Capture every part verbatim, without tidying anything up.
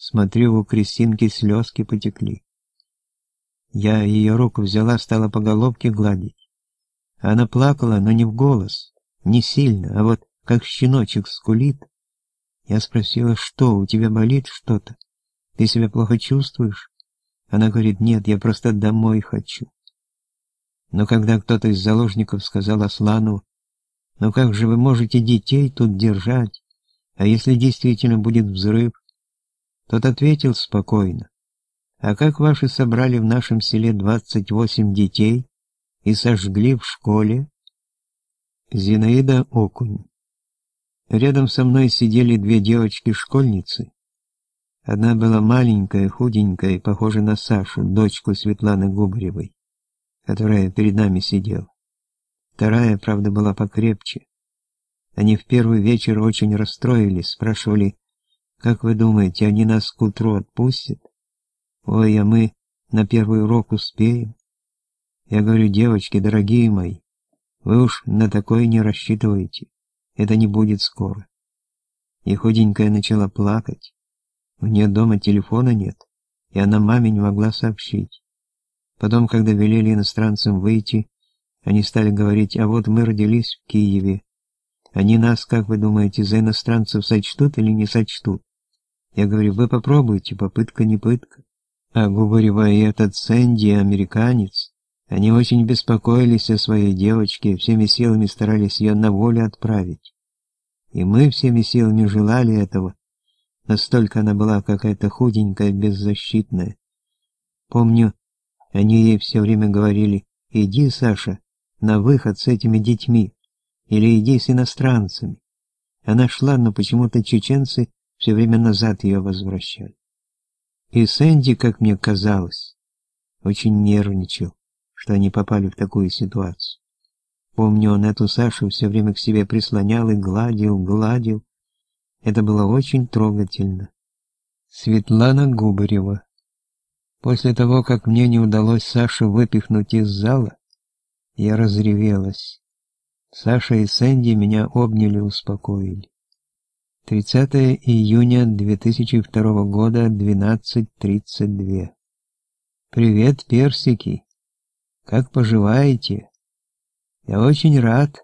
Смотрю, у Кристинки слезки потекли. Я ее руку взяла, стала по головке гладить. Она плакала, но не в голос, не сильно, а вот как щеночек скулит. Я спросила, что, у тебя болит что-то? Ты себя плохо чувствуешь? Она говорит, нет, я просто домой хочу. Но когда кто-то из заложников сказал Аслану, ну как же вы можете детей тут держать, а если действительно будет взрыв? Тот ответил спокойно, а как ваши собрали в нашем селе двадцать восемь детей и сожгли в школе? Зинаида Окунь. Рядом со мной сидели две девочки-школьницы. Одна была маленькая, худенькая, похожа на Сашу, дочку Светланы Губаревой, которая перед нами сидела. Вторая, правда, была покрепче. Они в первый вечер очень расстроились, спрашивали, как вы думаете, они нас к утру отпустят? Ой, а мы на первый урок успеем. Я говорю, девочки, дорогие мои, вы уж на такое не рассчитываете. Это не будет скоро. И худенькая начала плакать. У нее дома телефона нет, и она маме не могла сообщить. Потом, когда велели иностранцам выйти, они стали говорить, а вот мы родились в Киеве. Они нас, как вы думаете, за иностранцев сочтут или не сочтут? Я говорю, вы попробуйте, попытка не пытка. А Губарева и этот Сэнди, американец, они очень беспокоились о своей девочке, всеми силами старались ее на волю отправить. И мы всеми силами желали этого. Настолько она была какая-то худенькая, беззащитная. Помню, они ей все время говорили, иди, Саша, на выход с этими детьми, или иди с иностранцами. Она шла, но почему-то чеченцы все время назад ее возвращали. И Сэнди, как мне казалось, очень нервничал, что они попали в такую ситуацию. Помню, он эту Сашу все время к себе прислонял и гладил, гладил. Это было очень трогательно. Светлана Губарева. После того, как мне не удалось Сашу выпихнуть из зала, я разревелась. Саша и Сэнди меня обняли, успокоили. тридцатое июня две тысячи второго года, двенадцать тридцать два. Привет, персики. Как поживаете? Я очень рад,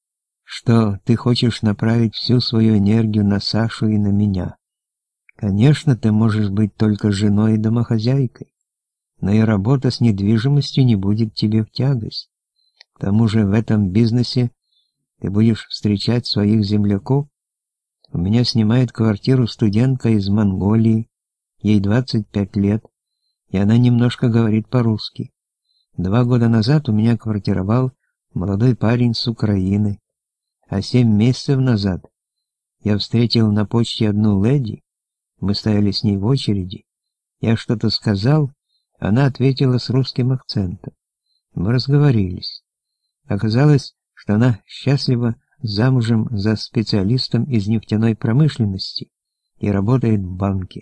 что ты хочешь направить всю свою энергию на Сашу и на меня. Конечно, ты можешь быть только женой и домохозяйкой, но и работа с недвижимостью не будет тебе в тягость. К тому же в этом бизнесе ты будешь встречать своих земляков. У меня снимает квартиру студентка из Монголии, ей двадцать пять лет, и она немножко говорит по-русски. Два года назад у меня квартировал молодой парень с Украины, а семь месяцев назад я встретил на почте одну леди, мы стояли с ней в очереди, я что-то сказал, она ответила с русским акцентом. Мы разговорились. Оказалось, что она счастлива замужем за специалистом из нефтяной промышленности и работает в банке.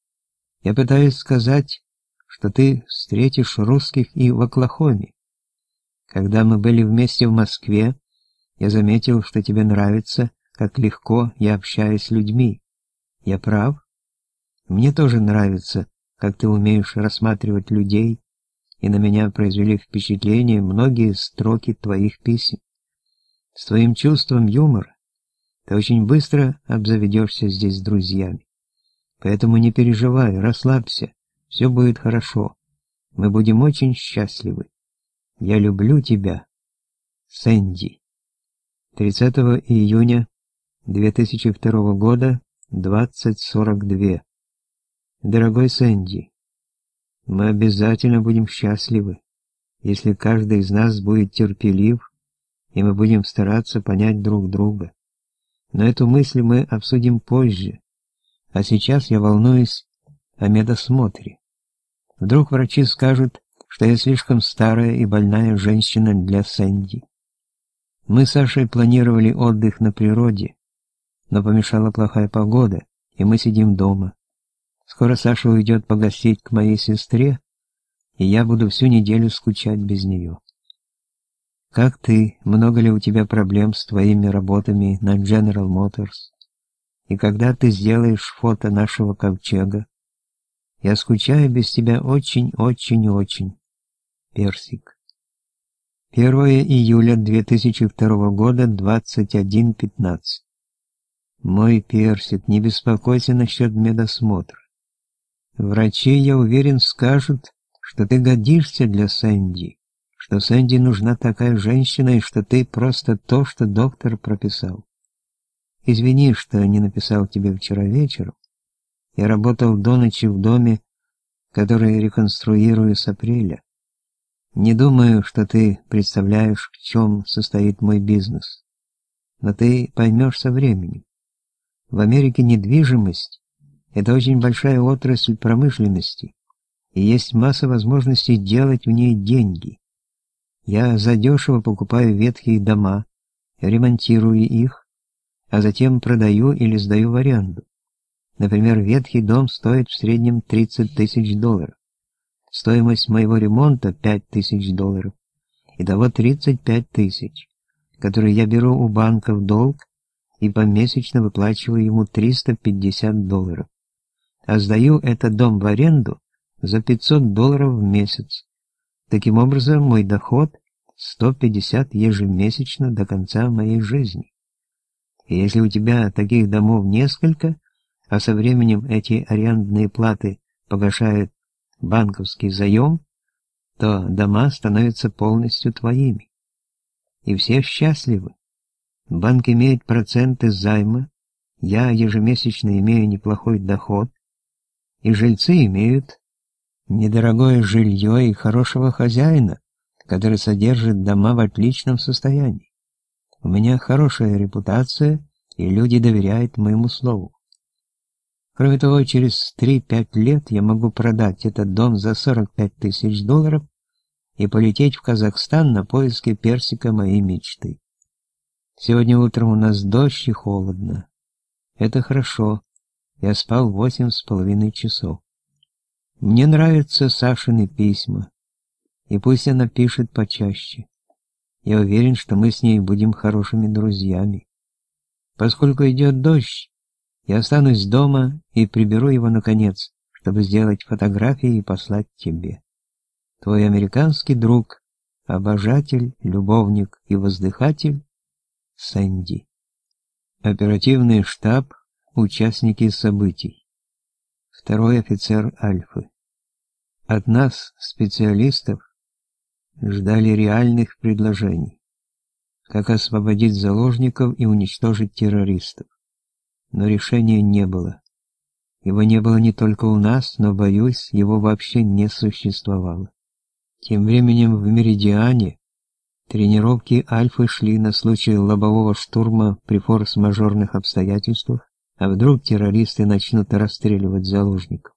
Я пытаюсь сказать, что ты встретишь русских и в Оклахоме. Когда мы были вместе в Москве, я заметил, что тебе нравится, как легко я общаюсь с людьми. Я прав? Мне тоже нравится, как ты умеешь рассматривать людей, и на меня произвели впечатление многие строки твоих писем. С твоим чувством юмора ты очень быстро обзаведешься здесь с друзьями. Поэтому не переживай, расслабься, все будет хорошо. Мы будем очень счастливы. Я люблю тебя, Сэнди. тридцатого июня две тысячи второго года, двадцать сорок два. Дорогой Сэнди, мы обязательно будем счастливы, если каждый из нас будет терпелив, и мы будем стараться понять друг друга. Но эту мысль мы обсудим позже, а сейчас я волнуюсь о медосмотре. Вдруг врачи скажут, что я слишком старая и больная женщина для Сэнди. Мы с Сашей планировали отдых на природе, но помешала плохая погода, и мы сидим дома. Скоро Саша уйдет погостить к моей сестре, и я буду всю неделю скучать без нее. Как ты? Много ли у тебя проблем с твоими работами на General Motors? И когда ты сделаешь фото нашего ковчега? Я скучаю без тебя очень-очень-очень. Персик. первое июля две тысячи второго года, двадцать один пятнадцать. Мой Персик, не беспокойся насчет медосмотра. Врачи, я уверен, скажут, что ты годишься для Сэнди, что Сэнди нужна такая женщина и что ты просто то, что доктор прописал. Извини, что не написал тебе вчера вечером. Я работал до ночи в доме, который реконструирую с апреля. Не думаю, что ты представляешь, в чем состоит мой бизнес. Но ты поймешь со временем. В Америке недвижимость – это очень большая отрасль промышленности, и есть масса возможностей делать в ней деньги. Я задешево покупаю ветхие дома, ремонтирую их, а затем продаю или сдаю в аренду. Например, ветхий дом стоит в среднем тридцать тысяч долларов. Стоимость моего ремонта – пять тысяч долларов. Итого тридцать пять тысяч, которые я беру у банка в долг и помесячно выплачиваю ему триста пятьдесят долларов. А сдаю этот дом в аренду за пятьсот долларов в месяц. Таким образом, мой доход – сто пятьдесят ежемесячно до конца моей жизни. И если у тебя таких домов несколько, а со временем эти арендные платы погашают банковский заем, то дома становятся полностью твоими. И все счастливы. Банк имеет проценты займа, я ежемесячно имею неплохой доход, и жильцы имеют недорогое жилье и хорошего хозяина, который содержит дома в отличном состоянии. У меня хорошая репутация, и люди доверяют моему слову. Кроме того, через три-пять лет я могу продать этот дом за сорок пять тысяч долларов и полететь в Казахстан на поиски персика моей мечты. Сегодня утром у нас дождь и холодно. Это хорошо. Я спал восемь с половиной часов. Мне нравятся Сашины письма, и пусть она пишет почаще. Я уверен, что мы с ней будем хорошими друзьями. Поскольку идет дождь, я останусь дома и приберу его наконец, чтобы сделать фотографии и послать тебе. Твой американский друг, обожатель, любовник и воздыхатель Сэнди. Оперативный штаб, участники событий. Второй офицер Альфы. От нас, специалистов, ждали реальных предложений. Как освободить заложников и уничтожить террористов. Но решения не было. Его не было не только у нас, но, боюсь, его вообще не существовало. Тем временем в Меридиане тренировки Альфы шли на случай лобового штурма при форс-мажорных обстоятельствах, а вдруг террористы начнут расстреливать заложников.